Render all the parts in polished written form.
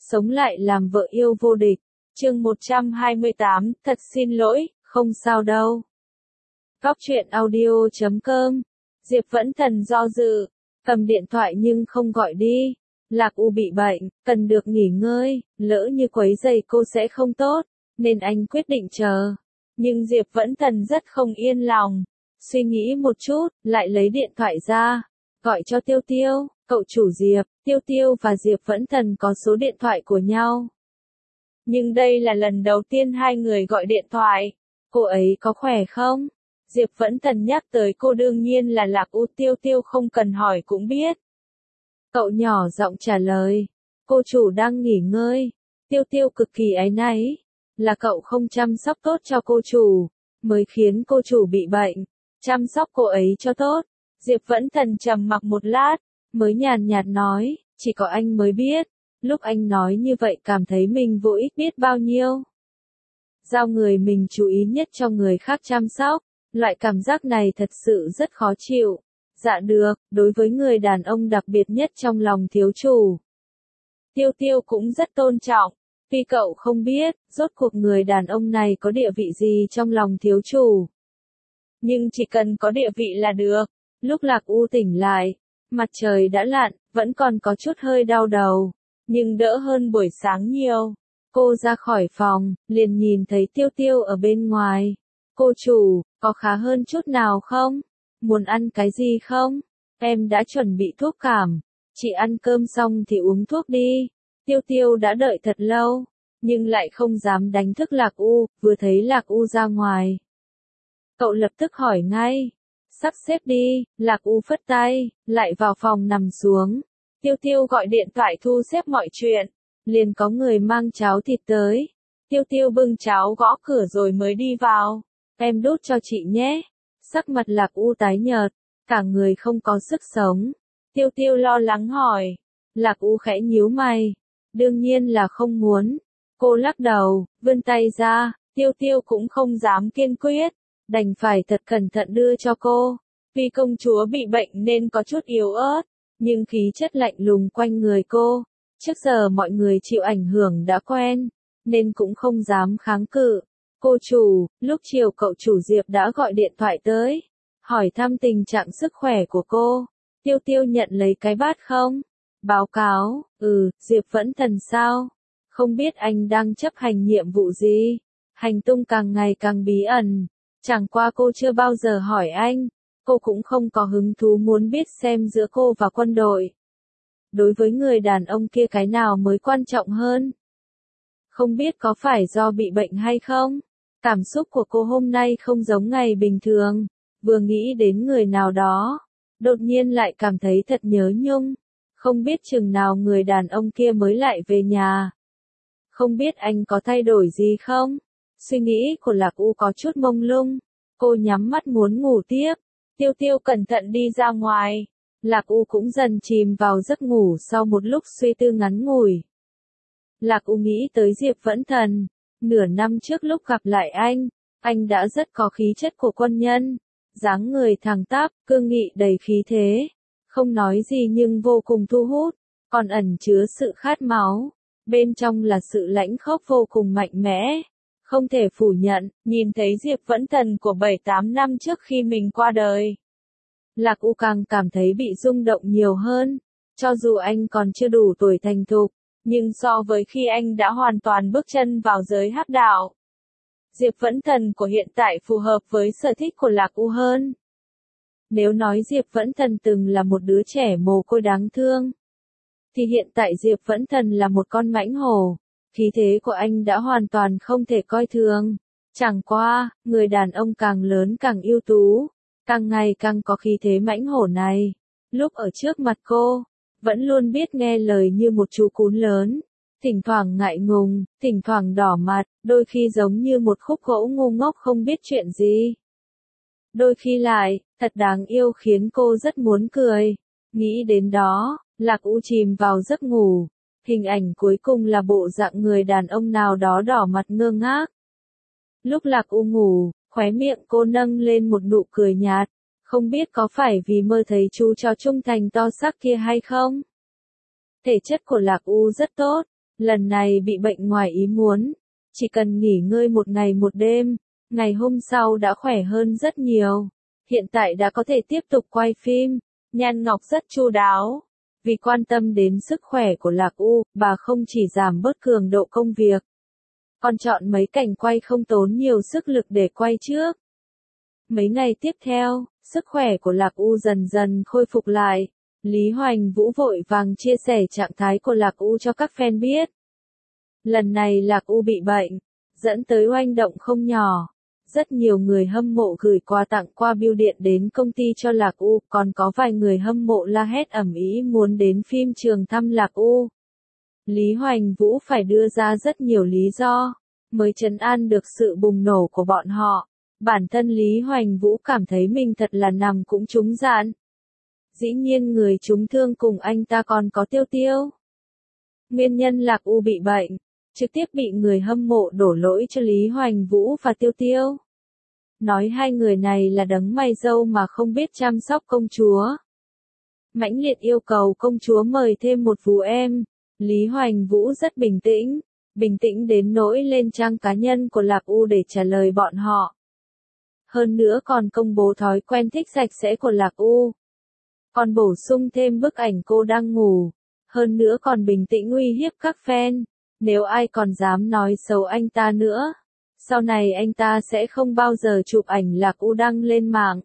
sống lại làm vợ yêu vô địch. Chương 128, thật xin lỗi, không sao đâu. Góc truyện audio.com. Diệp Vẫn Thần do dự, cầm điện thoại nhưng không gọi đi. Lạc U bị bệnh, cần được nghỉ ngơi, lỡ như quấy rầy cô sẽ không tốt, nên anh quyết định chờ. Nhưng Diệp Vẫn Thần rất không yên lòng. Suy nghĩ một chút, lại lấy điện thoại ra, gọi cho Tiêu Tiêu, cậu chủ Diệp. Tiêu Tiêu và Diệp Vẫn Thần có số điện thoại của nhau. Nhưng đây là lần đầu tiên hai người gọi điện thoại. Cô ấy có khỏe không? Diệp Vẫn Thần nhắc tới cô đương nhiên là Lạc U. Tiêu Tiêu không cần hỏi cũng biết. Cậu nhỏ giọng trả lời, cô chủ đang nghỉ ngơi. Tiêu Tiêu cực kỳ áy náy, là cậu không chăm sóc tốt cho cô chủ, mới khiến cô chủ bị bệnh. Chăm sóc cô ấy cho tốt. Diệp Vẫn Thần trầm mặc một lát, mới nhàn nhạt nói, chỉ có anh mới biết. Lúc anh nói như vậy cảm thấy mình vô ích biết bao nhiêu. Giao người mình chú ý nhất cho người khác chăm sóc, loại cảm giác này thật sự rất khó chịu. Dạ được, đối với người đàn ông đặc biệt nhất trong lòng thiếu chủ. Tiêu Tiêu cũng rất tôn trọng, vì cậu không biết, rốt cuộc người đàn ông này có địa vị gì trong lòng thiếu chủ. Nhưng chỉ cần có địa vị là được. Lúc Lạc U tỉnh lại, mặt trời đã lặn, vẫn còn có chút hơi đau đầu, nhưng đỡ hơn buổi sáng nhiều. Cô ra khỏi phòng, liền nhìn thấy Tiêu Tiêu ở bên ngoài. Cô chủ, có khá hơn chút nào không? Muốn ăn cái gì không? Em đã chuẩn bị thuốc cảm. Chị ăn cơm xong thì uống thuốc đi. Tiêu Tiêu đã đợi thật lâu, nhưng lại không dám đánh thức Lạc U, vừa thấy Lạc U ra ngoài. Cậu lập tức hỏi ngay. Sắp xếp đi, Lạc U phất tay, lại vào phòng nằm xuống. Tiêu Tiêu gọi điện thoại thu xếp mọi chuyện, liền có người mang cháo thịt tới. Tiêu Tiêu bưng cháo gõ cửa rồi mới đi vào. Em đút cho chị nhé. Sắc mặt Lạc U tái nhợt, cả người không có sức sống. Tiêu Tiêu lo lắng hỏi. Lạc U khẽ nhíu mày. Đương nhiên là không muốn. Cô lắc đầu, vươn tay ra. Tiêu Tiêu cũng không dám kiên quyết, đành phải thật cẩn thận đưa cho cô. Vì công chúa bị bệnh nên có chút yếu ớt, nhưng khí chất lạnh lùng quanh người cô. Trước giờ mọi người chịu ảnh hưởng đã quen, nên cũng không dám kháng cự. Cô chủ, lúc chiều cậu chủ Diệp đã gọi điện thoại tới, hỏi thăm tình trạng sức khỏe của cô. Tiêu Tiêu nhận lấy cái bát không? Báo cáo, Diệp Vẫn Thần sao? Không biết anh đang chấp hành nhiệm vụ gì? Hành tung càng ngày càng bí ẩn. Chẳng qua cô chưa bao giờ hỏi anh, cô cũng không có hứng thú muốn biết xem giữa cô và quân đội. Đối với người đàn ông kia cái nào mới quan trọng hơn? Không biết có phải do bị bệnh hay không? Cảm xúc của cô hôm nay không giống ngày bình thường, vừa nghĩ đến người nào đó, đột nhiên lại cảm thấy thật nhớ nhung. Không biết chừng nào người đàn ông kia mới lại về nhà. Không biết anh có thay đổi gì không? Suy nghĩ của Lạc U có chút mông lung, cô nhắm mắt muốn ngủ tiếp. Tiêu Tiêu cẩn thận đi ra ngoài. Lạc U cũng dần chìm vào giấc ngủ sau một lúc suy tư ngắn ngủi. Lạc U nghĩ tới Diệp Vẫn Thần. Nửa năm trước lúc gặp lại anh đã rất có khí chất của quân nhân. Dáng người thẳng tắp, cương nghị đầy khí thế. Không nói gì nhưng vô cùng thu hút, còn ẩn chứa sự khát máu. Bên trong là sự lãnh khốc vô cùng mạnh mẽ. Không thể phủ nhận, nhìn thấy Diệp Vẫn Thần của 7-8 năm trước khi mình qua đời. Lạc U càng cảm thấy bị rung động nhiều hơn. Cho dù anh còn chưa đủ tuổi thành thục, nhưng so với khi anh đã hoàn toàn bước chân vào giới hắc đạo, Diệp Vẫn Thần của hiện tại phù hợp với sở thích của Lạc U hơn. Nếu nói Diệp Vẫn Thần từng là một đứa trẻ mồ côi đáng thương, thì hiện tại Diệp Vẫn Thần là một con mãnh hổ. Khí thế của anh đã hoàn toàn không thể coi thường. Chẳng qua, người đàn ông càng lớn càng ưu tú, càng ngày càng có khí thế mãnh hổ này. Lúc ở trước mặt cô, vẫn luôn biết nghe lời như một chú cún lớn. Thỉnh thoảng ngại ngùng, thỉnh thoảng đỏ mặt, đôi khi giống như một khúc gỗ ngu ngốc không biết chuyện gì. Đôi khi lại, thật đáng yêu khiến cô rất muốn cười. Nghĩ đến đó, Lạc U chìm vào giấc ngủ. Hình ảnh cuối cùng là bộ dạng người đàn ông nào đó đỏ mặt ngơ ngác. Lúc Lạc U ngủ, khóe miệng cô nâng lên một nụ cười nhạt. Không biết có phải vì mơ thấy chú chó trung thành to xác kia hay không? Thể chất của Lạc U rất tốt, lần này bị bệnh ngoài ý muốn, chỉ cần nghỉ ngơi một ngày một đêm, ngày hôm sau đã khỏe hơn rất nhiều. Hiện tại đã có thể tiếp tục quay phim. Nhan Ngọc rất chu đáo. Vì quan tâm đến sức khỏe của Lạc U, bà không chỉ giảm bớt cường độ công việc, còn chọn mấy cảnh quay không tốn nhiều sức lực để quay trước. Mấy ngày tiếp theo, sức khỏe của Lạc U dần dần khôi phục lại. Lý Hoành Vũ vội vàng chia sẻ trạng thái của Lạc U cho các fan biết. Lần này Lạc U bị bệnh, dẫn tới oanh động không nhỏ. Rất nhiều người hâm mộ gửi quà tặng qua bưu điện đến công ty cho Lạc U, còn có vài người hâm mộ la hét ầm ĩ muốn đến phim trường thăm Lạc U. Lý Hoành Vũ phải đưa ra rất nhiều lý do, mới trấn an được sự bùng nổ của bọn họ. Bản thân Lý Hoành Vũ cảm thấy mình thật là nằm cũng trúng giạn. Dĩ nhiên người trúng thương cùng anh ta còn có Tiêu Tiêu. Nguyên nhân Lạc U bị bệnh, trực tiếp bị người hâm mộ đổ lỗi cho Lý Hoành Vũ và Tiêu Tiêu. Nói hai người này là đấng mày râu mà không biết chăm sóc công chúa. Mãnh liệt yêu cầu công chúa mời thêm một vú em. Lý Hoành Vũ rất bình tĩnh đến nỗi lên trang cá nhân của Lạc U để trả lời bọn họ. Hơn nữa còn công bố thói quen thích sạch sẽ của Lạc U. Còn bổ sung thêm bức ảnh cô đang ngủ. Hơn nữa còn bình tĩnh uy hiếp các fan. Nếu ai còn dám nói xấu anh ta nữa, sau này anh ta sẽ không bao giờ chụp ảnh Lạc U đăng lên mạng.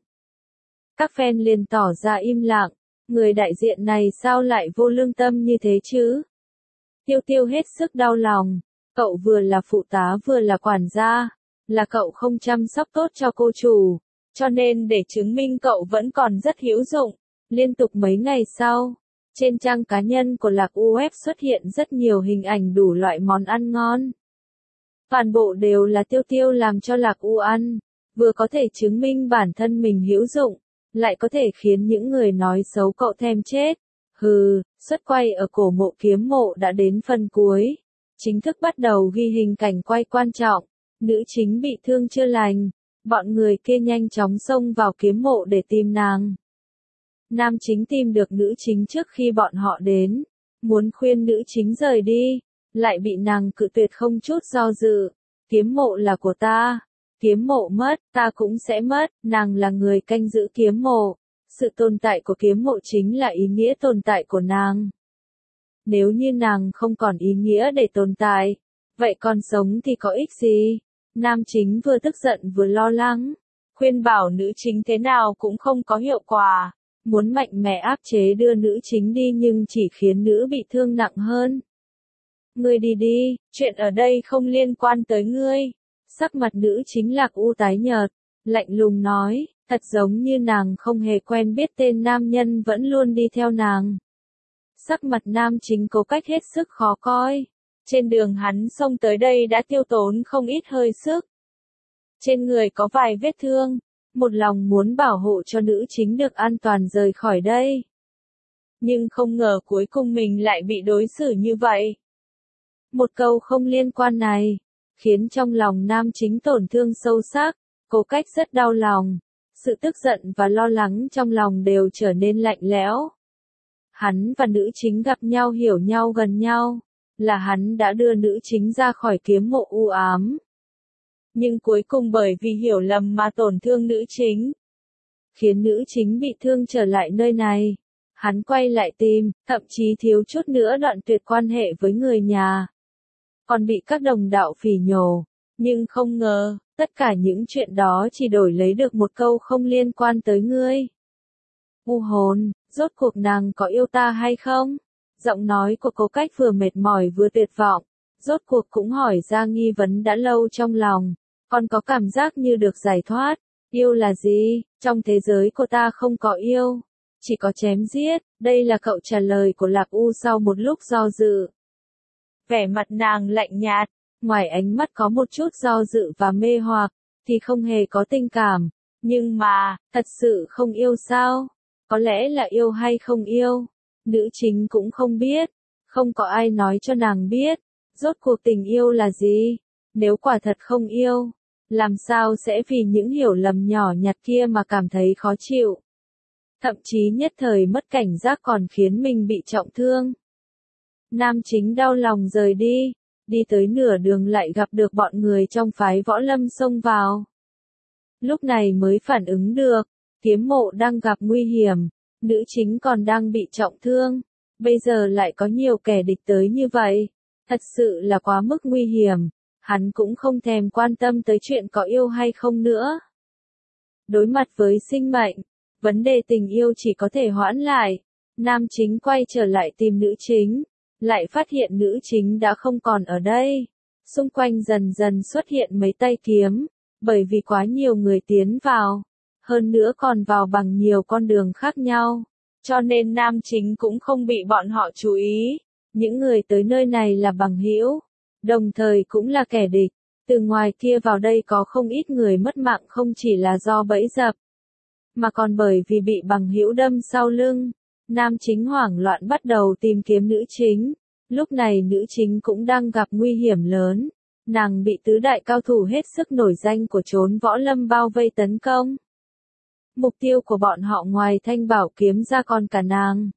Các fan liền tỏ ra im lặng. Người đại diện này sao lại vô lương tâm như thế chứ? Tiêu Tiêu hết sức đau lòng. Cậu vừa là phụ tá vừa là quản gia. Là cậu không chăm sóc tốt cho cô chủ. Cho nên để chứng minh cậu vẫn còn rất hữu dụng. Liên tục mấy ngày sau, trên trang cá nhân của Lạc U web xuất hiện rất nhiều hình ảnh đủ loại món ăn ngon. Toàn bộ đều là Tiêu Tiêu làm cho Lạc U ăn. Vừa có thể chứng minh bản thân mình hữu dụng, lại có thể khiến những người nói xấu cậu thèm chết. Hừ, suất quay ở cổ mộ kiếm mộ đã đến phần cuối. Chính thức bắt đầu ghi hình cảnh quay quan trọng. Nữ chính bị thương chưa lành. Bọn người kia nhanh chóng xông vào kiếm mộ để tìm nàng. Nam chính tìm được nữ chính trước khi bọn họ đến. Muốn khuyên nữ chính rời đi. Lại bị nàng cự tuyệt không chút do dự. Kiếm mộ là của ta. Kiếm mộ mất, ta cũng sẽ mất. Nàng là người canh giữ kiếm mộ. Sự tồn tại của kiếm mộ chính là ý nghĩa tồn tại của nàng. Nếu như nàng không còn ý nghĩa để tồn tại, vậy còn sống thì có ích gì? Nam chính vừa tức giận vừa lo lắng. Khuyên bảo nữ chính thế nào cũng không có hiệu quả. Muốn mạnh mẽ áp chế đưa nữ chính đi nhưng chỉ khiến nữ bị thương nặng hơn. Ngươi đi đi, chuyện ở đây không liên quan tới ngươi. Sắc mặt nữ chính Lạc U tái nhợt, lạnh lùng nói, thật giống như nàng không hề quen biết tên nam nhân vẫn luôn đi theo nàng. Sắc mặt nam chính cố cách hết sức khó coi. Trên đường hắn xông tới đây đã tiêu tốn không ít hơi sức. Trên người có vài vết thương, một lòng muốn bảo hộ cho nữ chính được an toàn rời khỏi đây. Nhưng không ngờ cuối cùng mình lại bị đối xử như vậy. Một câu không liên quan này, khiến trong lòng nam chính tổn thương sâu sắc, cố cách rất đau lòng. Sự tức giận và lo lắng trong lòng đều trở nên lạnh lẽo. Hắn và nữ chính gặp nhau hiểu nhau gần nhau, là hắn đã đưa nữ chính ra khỏi kiếm mộ u ám. Nhưng cuối cùng bởi vì hiểu lầm mà tổn thương nữ chính, khiến nữ chính bị thương trở lại nơi này. Hắn quay lại tìm, thậm chí thiếu chút nữa đoạn tuyệt quan hệ với người nhà. Còn bị các đồng đạo phỉ nhổ. Nhưng không ngờ, tất cả những chuyện đó chỉ đổi lấy được một câu không liên quan tới ngươi. U hồn, rốt cuộc nàng có yêu ta hay không? Giọng nói của cô cách vừa mệt mỏi vừa tuyệt vọng. Rốt cuộc cũng hỏi ra nghi vấn đã lâu trong lòng. Còn có cảm giác như được giải thoát. Yêu là gì? Trong thế giới của ta không có yêu. Chỉ có chém giết. Đây là cậu trả lời của Lạc U sau một lúc do dự. Vẻ mặt nàng lạnh nhạt. Ngoài ánh mắt có một chút do dự và mê hoặc, thì không hề có tình cảm. Nhưng mà, thật sự không yêu sao? Có lẽ là yêu hay không yêu? Nữ chính cũng không biết. Không có ai nói cho nàng biết. Rốt cuộc tình yêu là gì? Nếu quả thật không yêu, làm sao sẽ vì những hiểu lầm nhỏ nhặt kia mà cảm thấy khó chịu? Thậm chí nhất thời mất cảnh giác còn khiến mình bị trọng thương. Nam chính đau lòng rời đi. Đi tới nửa đường lại gặp được bọn người trong phái Võ Lâm xông vào. Lúc này mới phản ứng được, kiếm mộ đang gặp nguy hiểm, nữ chính còn đang bị trọng thương, bây giờ lại có nhiều kẻ địch tới như vậy, thật sự là quá mức nguy hiểm, hắn cũng không thèm quan tâm tới chuyện có yêu hay không nữa. Đối mặt với sinh mệnh, vấn đề tình yêu chỉ có thể hoãn lại, nam chính quay trở lại tìm nữ chính, lại phát hiện nữ chính đã không còn ở đây, xung quanh dần dần xuất hiện mấy tay kiếm. Bởi vì quá nhiều người tiến vào, hơn nữa còn vào bằng nhiều con đường khác nhau, cho nên nam chính cũng không bị bọn họ chú ý. Những người tới nơi này là bằng hữu, đồng thời cũng là kẻ địch. Từ ngoài kia vào đây có không ít người mất mạng không chỉ là do bẫy dập, mà còn bởi vì bị bằng hữu đâm sau lưng. Nam chính hoảng loạn bắt đầu tìm kiếm nữ chính. Lúc này nữ chính cũng đang gặp nguy hiểm lớn. Nàng bị tứ đại cao thủ hết sức nổi danh của chốn Võ Lâm bao vây tấn công. Mục tiêu của bọn họ ngoài thanh bảo kiếm ra còn cả nàng.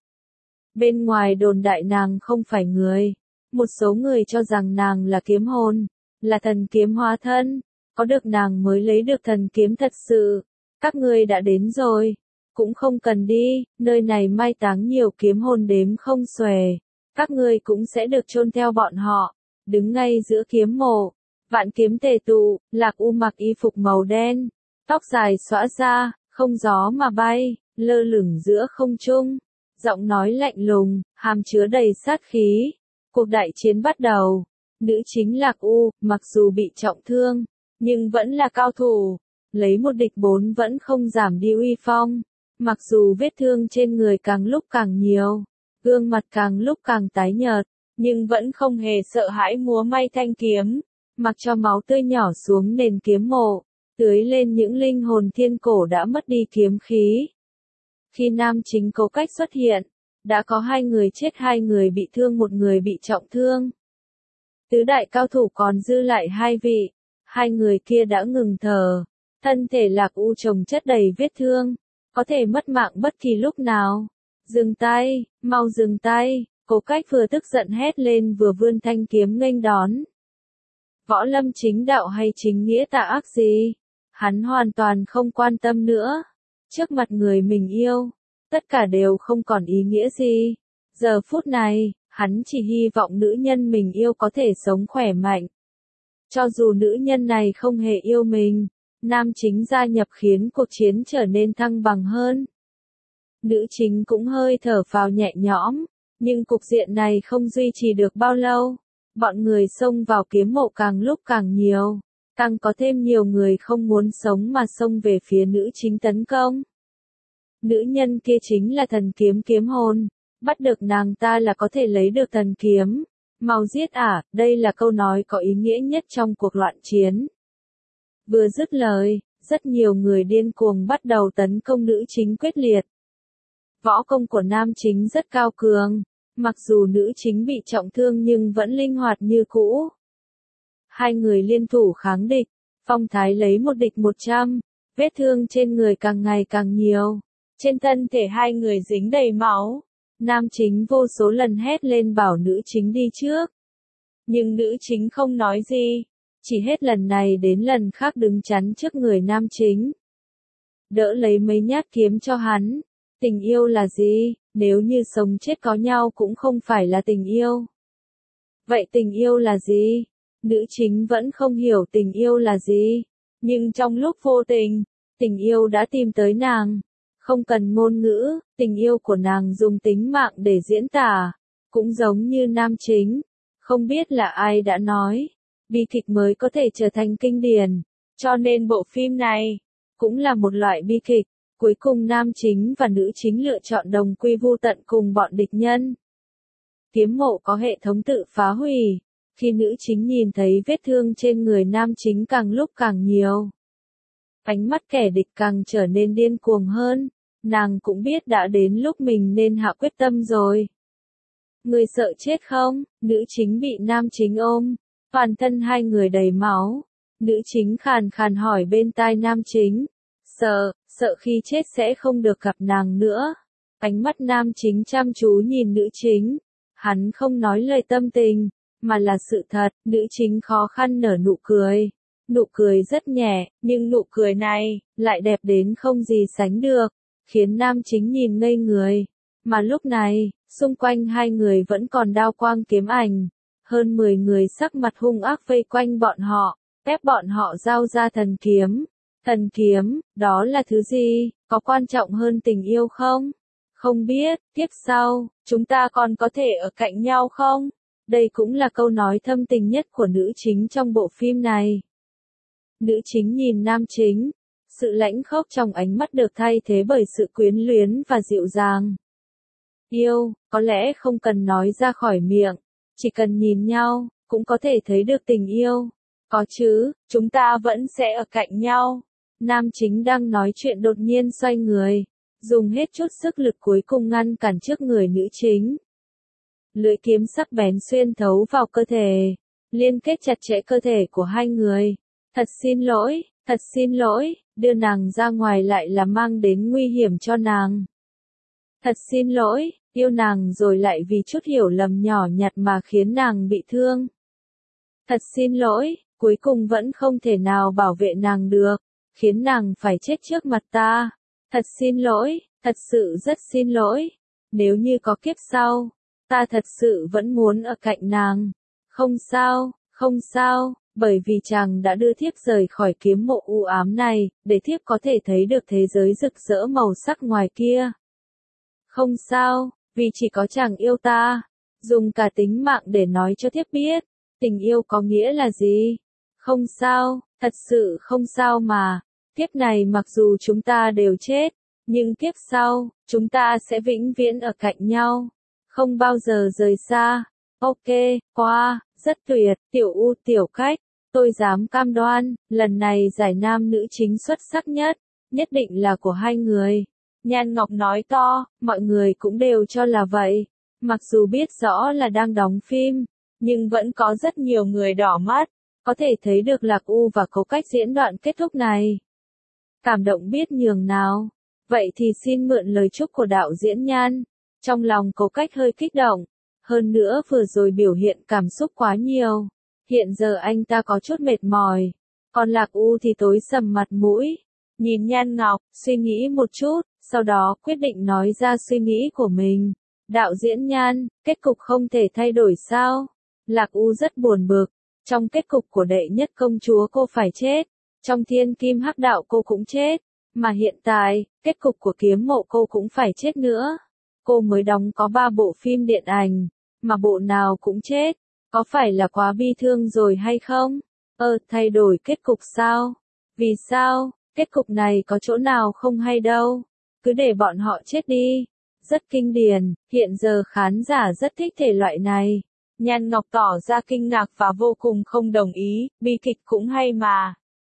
Bên ngoài đồn đại nàng không phải người. Một số người cho rằng nàng là kiếm hồn, là thần kiếm hóa thân. Có được nàng mới lấy được thần kiếm thật sự. Các ngươi đã đến rồi. Cũng không cần đi, nơi này mai táng nhiều kiếm hồn đếm không xuể. Các ngươi cũng sẽ được chôn theo bọn họ. Đứng ngay giữa kiếm mộ, vạn kiếm tề tụ, Lạc U mặc y phục màu đen, tóc dài xõa ra, không gió mà bay, lơ lửng giữa không trung, giọng nói lạnh lùng, hàm chứa đầy sát khí. Cuộc đại chiến bắt đầu, nữ chính Lạc U, mặc dù bị trọng thương, nhưng vẫn là cao thủ, lấy một địch bốn vẫn không giảm đi uy phong, mặc dù vết thương trên người càng lúc càng nhiều, gương mặt càng lúc càng tái nhợt. Nhưng vẫn không hề sợ hãi múa may thanh kiếm, mặc cho máu tươi nhỏ xuống nền kiếm mộ, tưới lên những linh hồn thiên cổ đã mất đi kiếm khí. Khi nam chính Cố Cách xuất hiện, đã có 2 người chết, 2 người bị thương, 1 người bị trọng thương. Tứ đại cao thủ còn dư lại 2 vị, 2 người kia đã ngừng thở, thân thể Lạc U chồng chất đầy vết thương, có thể mất mạng bất kỳ lúc nào. Dừng tay, mau dừng tay. Cố Cách vừa tức giận hét lên vừa vươn thanh kiếm nghênh đón. Võ Lâm chính đạo hay chính nghĩa tà ác gì? Hắn hoàn toàn không quan tâm nữa. Trước mặt người mình yêu, tất cả đều không còn ý nghĩa gì. Giờ phút này, hắn chỉ hy vọng nữ nhân mình yêu có thể sống khỏe mạnh. Cho dù nữ nhân này không hề yêu mình, nam chính gia nhập khiến cuộc chiến trở nên thăng bằng hơn. Nữ chính cũng hơi thở phào nhẹ nhõm. Nhưng cục diện này không duy trì được bao lâu, bọn người xông vào kiếm mộ càng lúc càng nhiều, càng có thêm nhiều người không muốn sống mà xông về phía nữ chính tấn công. Nữ nhân kia chính là thần kiếm kiếm hồn, bắt được nàng ta là có thể lấy được thần kiếm. Mau giết ả, đây là câu nói có ý nghĩa nhất trong cuộc loạn chiến. Vừa dứt lời, rất nhiều người điên cuồng bắt đầu tấn công nữ chính quyết liệt. Võ công của nam chính rất cao cường, mặc dù nữ chính bị trọng thương nhưng vẫn linh hoạt như cũ. 2 người liên thủ kháng địch, phong thái lấy 1 địch 100, vết thương trên người càng ngày càng nhiều. Trên thân thể 2 người dính đầy máu, nam chính vô số lần hét lên bảo nữ chính đi trước. Nhưng nữ chính không nói gì, chỉ hết lần này đến lần khác đứng chắn trước người nam chính. Đỡ lấy mấy nhát kiếm cho hắn. Tình yêu là gì? Nếu như sống chết có nhau cũng không phải là tình yêu. Vậy tình yêu là gì? Nữ chính vẫn không hiểu tình yêu là gì. Nhưng trong lúc vô tình, tình yêu đã tìm tới nàng. Không cần ngôn ngữ, tình yêu của nàng dùng tính mạng để diễn tả. Cũng giống như nam chính. Không biết là ai đã nói. Bi kịch mới có thể trở thành kinh điển. Cho nên bộ phim này cũng là một loại bi kịch. Cuối cùng nam chính và nữ chính lựa chọn đồng quy vu tận cùng bọn địch nhân. Kiếm mộ có hệ thống tự phá hủy. Khi nữ chính nhìn thấy vết thương trên người nam chính càng lúc càng nhiều, ánh mắt kẻ địch càng trở nên điên cuồng hơn. Nàng cũng biết đã đến lúc mình nên hạ quyết tâm rồi. Người sợ chết không? Nữ chính bị nam chính ôm, toàn thân 2 người đầy máu. Nữ chính khàn khàn hỏi bên tai nam chính. Sợ khi chết sẽ không được gặp nàng nữa. Ánh mắt nam chính chăm chú nhìn nữ chính. Hắn không nói lời tâm tình, mà là sự thật. Nữ chính khó khăn nở nụ cười. Nụ cười rất nhẹ, nhưng nụ cười này, lại đẹp đến không gì sánh được, khiến nam chính nhìn ngây người. Mà lúc này, xung quanh hai người vẫn còn đao quang kiếm ảnh. Hơn 10 người sắc mặt hung ác vây quanh bọn họ, ép bọn họ giao ra thần kiếm. Thần kiếm, đó là thứ gì, có quan trọng hơn tình yêu không? Không biết, tiếp sau, chúng ta còn có thể ở cạnh nhau không? Đây cũng là câu nói thâm tình nhất của nữ chính trong bộ phim này. Nữ chính nhìn nam chính, sự lãnh khốc trong ánh mắt được thay thế bởi sự quyến luyến và dịu dàng. Yêu, có lẽ không cần nói ra khỏi miệng, chỉ cần nhìn nhau, cũng có thể thấy được tình yêu. Có chứ, chúng ta vẫn sẽ ở cạnh nhau. Nam chính đang nói chuyện đột nhiên xoay người, dùng hết chút sức lực cuối cùng ngăn cản trước người nữ chính. Lưỡi kiếm sắc bén xuyên thấu vào cơ thể, liên kết chặt chẽ cơ thể của hai người. Thật xin lỗi, đưa nàng ra ngoài lại là mang đến nguy hiểm cho nàng. Thật xin lỗi, yêu nàng rồi lại vì chút hiểu lầm nhỏ nhặt mà khiến nàng bị thương. Thật xin lỗi, cuối cùng vẫn không thể nào bảo vệ nàng được, khiến nàng phải chết trước mặt ta. Thật xin lỗi, thật sự rất xin lỗi. Nếu như có kiếp sau, ta thật sự vẫn muốn ở cạnh nàng. Không sao, bởi vì chàng đã đưa thiếp rời khỏi kiếm mộ u ám này, để thiếp có thể thấy được thế giới rực rỡ màu sắc ngoài kia. Không sao, vì chỉ có chàng yêu ta, dùng cả tính mạng để nói cho thiếp biết, tình yêu có nghĩa là gì. Không sao, thật sự không sao mà, kiếp này mặc dù chúng ta đều chết, nhưng kiếp sau, chúng ta sẽ vĩnh viễn ở cạnh nhau, không bao giờ rời xa. Ok, qua, rất tuyệt, tiểu U tiểu cách, tôi dám cam đoan, lần này giải nam nữ chính xuất sắc nhất định là của hai người. Nhan Ngọc nói to, mọi người cũng đều cho là vậy. Mặc dù biết rõ là đang đóng phim, nhưng vẫn có rất nhiều người đỏ mắt, có thể thấy được Lạc U và Cố Cách diễn đoạn kết thúc này. Cảm động biết nhường nào. Vậy thì xin mượn lời chúc của đạo diễn Nhan. Trong lòng Cố Cách hơi kích động. Hơn nữa vừa rồi biểu hiện cảm xúc quá nhiều. Hiện giờ anh ta có chút mệt mỏi. Còn Lạc U thì tối sầm mặt mũi. Nhìn Nhan Ngọc, suy nghĩ một chút, sau đó quyết định nói ra suy nghĩ của mình. Đạo diễn Nhan, kết cục không thể thay đổi sao? Lạc U rất buồn bực. Trong kết cục của đệ nhất công chúa cô phải chết. Trong thiên kim hắc đạo cô cũng chết. Mà hiện tại, kết cục của kiếm mộ cô cũng phải chết nữa. Cô mới đóng có 3 bộ phim điện ảnh, mà bộ nào cũng chết. Có phải là quá bi thương rồi hay không? Thay đổi kết cục sao? Vì sao? Kết cục này có chỗ nào không hay đâu. Cứ để bọn họ chết đi. Rất kinh điển, hiện giờ khán giả rất thích thể loại này. Nhan Ngọc tỏ ra kinh ngạc và vô cùng không đồng ý, bi kịch cũng hay mà.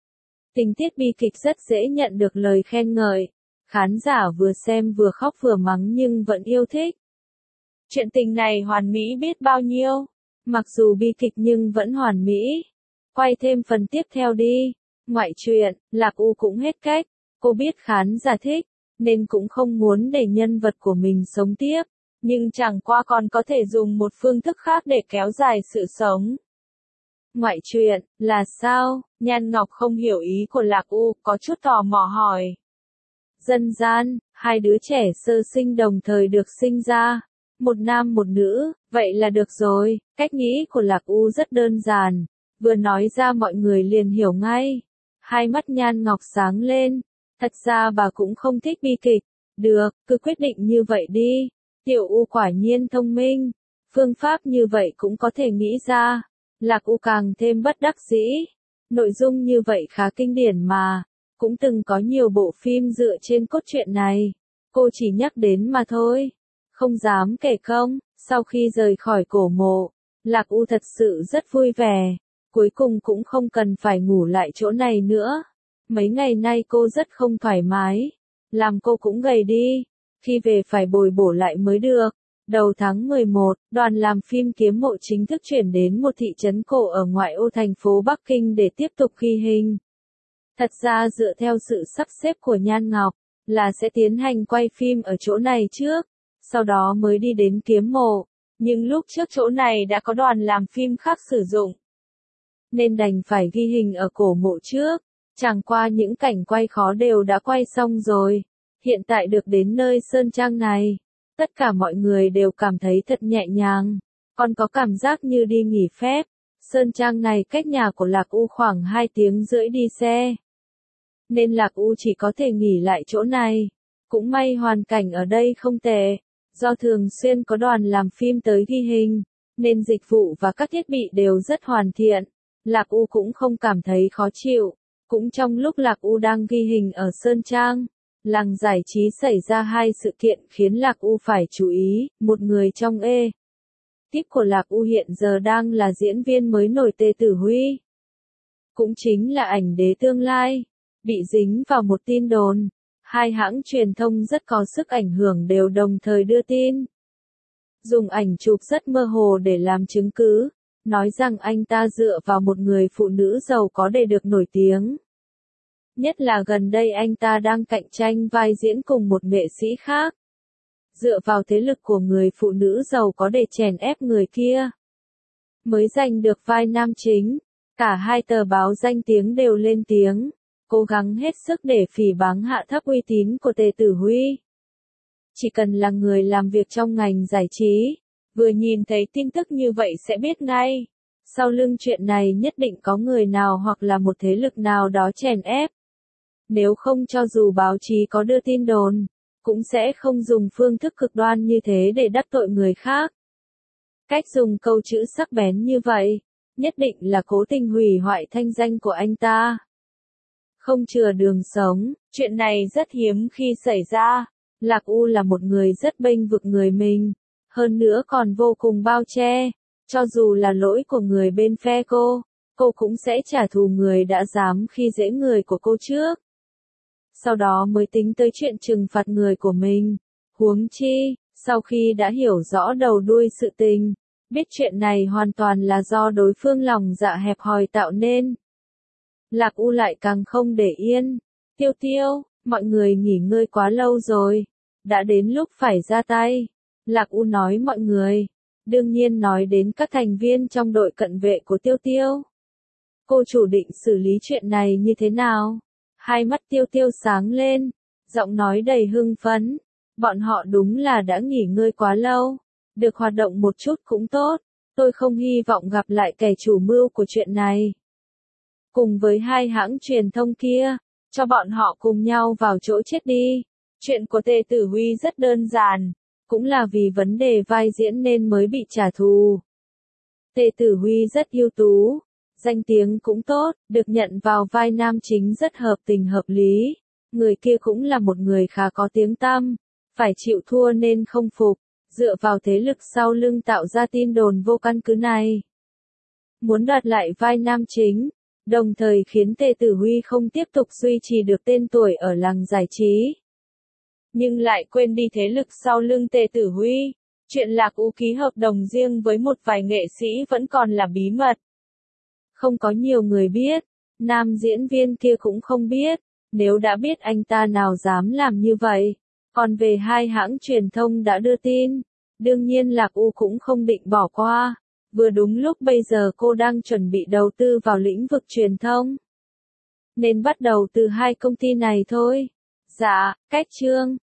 Tình tiết bi kịch rất dễ nhận được lời khen ngợi. Khán giả vừa xem vừa khóc vừa mắng nhưng vẫn yêu thích. Chuyện tình này hoàn mỹ biết bao nhiêu. Mặc dù bi kịch nhưng vẫn hoàn mỹ. Quay thêm phần tiếp theo đi. Ngoại truyện, Lạc U cũng hết cách. Cô biết khán giả thích, nên cũng không muốn để nhân vật của mình sống tiếp. Nhưng chẳng qua còn có thể dùng một phương thức khác để kéo dài sự sống. Ngoại truyện, là sao? Nhan Ngọc không hiểu ý của Lạc U, có chút tò mò hỏi. Dân gian, 2 đứa trẻ sơ sinh đồng thời được sinh ra. Một nam một nữ, vậy là được rồi. Cách nghĩ của Lạc U rất đơn giản. Vừa nói ra mọi người liền hiểu ngay. Hai mắt Nhan Ngọc sáng lên. Thật ra bà cũng không thích bi kịch. Được, cứ quyết định như vậy đi. Tiểu U quả nhiên thông minh. Phương pháp như vậy cũng có thể nghĩ ra. Lạc U càng thêm bất đắc dĩ. Nội dung như vậy khá kinh điển mà. Cũng từng có nhiều bộ phim dựa trên cốt truyện này. Cô chỉ nhắc đến mà thôi. Không dám kể công. Sau khi rời khỏi cổ mộ, Lạc U thật sự rất vui vẻ. Cuối cùng cũng không cần phải ngủ lại chỗ này nữa. Mấy ngày nay cô rất không thoải mái. Làm cô cũng gầy đi. Khi về phải bồi bổ lại mới được. Đầu tháng 11, đoàn làm phim Kiếm Mộ chính thức chuyển đến một thị trấn cổ ở ngoại ô thành phố Bắc Kinh để tiếp tục ghi hình. Thật ra dựa theo sự sắp xếp của Nhan Ngọc, là sẽ tiến hành quay phim ở chỗ này trước, sau đó mới đi đến Kiếm Mộ. Nhưng lúc trước chỗ này đã có đoàn làm phim khác sử dụng, nên đành phải ghi hình ở cổ mộ trước. Chẳng qua những cảnh quay khó đều đã quay xong rồi. Hiện tại được đến nơi sơn trang này, tất cả mọi người đều cảm thấy thật nhẹ nhàng, còn có cảm giác như đi nghỉ phép. Sơn trang này cách nhà của Lạc U khoảng 2 tiếng rưỡi đi xe, nên Lạc U chỉ có thể nghỉ lại chỗ này. Cũng may hoàn cảnh ở đây không tệ, do thường xuyên có đoàn làm phim tới ghi hình, nên dịch vụ và các thiết bị đều rất hoàn thiện. Lạc U cũng không cảm thấy khó chịu. Cũng trong lúc Lạc U đang ghi hình ở Sơn Trang, làng giải trí xảy ra 2 sự kiện khiến Lạc U phải chú ý. Một người trong tiếp của Lạc U hiện giờ đang là diễn viên mới nổi Tề Tử Huy, cũng chính là ảnh đế tương lai, bị dính vào một tin đồn. 2 hãng truyền thông rất có sức ảnh hưởng đều đồng thời đưa tin, dùng ảnh chụp rất mơ hồ để làm chứng cứ, nói rằng anh ta dựa vào một người phụ nữ giàu có để được nổi tiếng. Nhất là gần đây anh ta đang cạnh tranh vai diễn cùng một nghệ sĩ khác, dựa vào thế lực của người phụ nữ giàu có để chèn ép người kia, mới giành được vai nam chính. Cả 2 tờ báo danh tiếng đều lên tiếng, cố gắng hết sức để phỉ báng hạ thấp uy tín của Tề Tử Huy. Chỉ cần là người làm việc trong ngành giải trí, vừa nhìn thấy tin tức như vậy sẽ biết ngay, sau lưng chuyện này nhất định có người nào hoặc là một thế lực nào đó chèn ép. Nếu không cho dù báo chí có đưa tin đồn, cũng sẽ không dùng phương thức cực đoan như thế để đắc tội người khác. Cách dùng câu chữ sắc bén như vậy, nhất định là cố tình hủy hoại thanh danh của anh ta, không chừa đường sống. Chuyện này rất hiếm khi xảy ra. Lạc U là một người rất bênh vực người mình, hơn nữa còn vô cùng bao che. Cho dù là lỗi của người bên phe cô cũng sẽ trả thù người đã dám khi dễ người của cô trước, sau đó mới tính tới chuyện trừng phạt người của mình. Huống chi, sau khi đã hiểu rõ đầu đuôi sự tình, biết chuyện này hoàn toàn là do đối phương lòng dạ hẹp hòi tạo nên, Lạc U lại càng không để yên. Tiêu Tiêu, mọi người nghỉ ngơi quá lâu rồi, đã đến lúc phải ra tay. Lạc U nói mọi người, đương nhiên nói đến các thành viên trong đội cận vệ của Tiêu Tiêu. Cô chủ định xử lý chuyện này như thế nào? Hai mắt Tiêu Tiêu sáng lên, giọng nói đầy hưng phấn. Bọn họ đúng là đã nghỉ ngơi quá lâu, được hoạt động một chút cũng tốt. Tôi không hy vọng gặp lại kẻ chủ mưu của chuyện này. Cùng với 2 hãng truyền thông kia, cho bọn họ cùng nhau vào chỗ chết đi. Chuyện của Tề Tử Huy rất đơn giản, cũng là vì vấn đề vai diễn nên mới bị trả thù. Tề Tử Huy rất ưu tú, danh tiếng cũng tốt, được nhận vào vai nam chính rất hợp tình hợp lý. Người kia cũng là một người khá có tiếng tăm, phải chịu thua nên không phục, dựa vào thế lực sau lưng tạo ra tin đồn vô căn cứ này, muốn đoạt lại vai nam chính, đồng thời khiến Tề Tử Huy không tiếp tục duy trì được tên tuổi ở làng giải trí. Nhưng lại quên đi thế lực sau lưng Tề Tử Huy. Chuyện Lạc U ký hợp đồng riêng với một vài nghệ sĩ vẫn còn là bí mật, không có nhiều người biết, nam diễn viên kia cũng không biết. Nếu đã biết anh ta nào dám làm như vậy. Còn về 2 hãng truyền thông đã đưa tin, đương nhiên Lạc U cũng không định bỏ qua. Vừa đúng lúc bây giờ cô đang chuẩn bị đầu tư vào lĩnh vực truyền thông, nên bắt đầu từ 2 công ty này thôi. Dạ, cách chương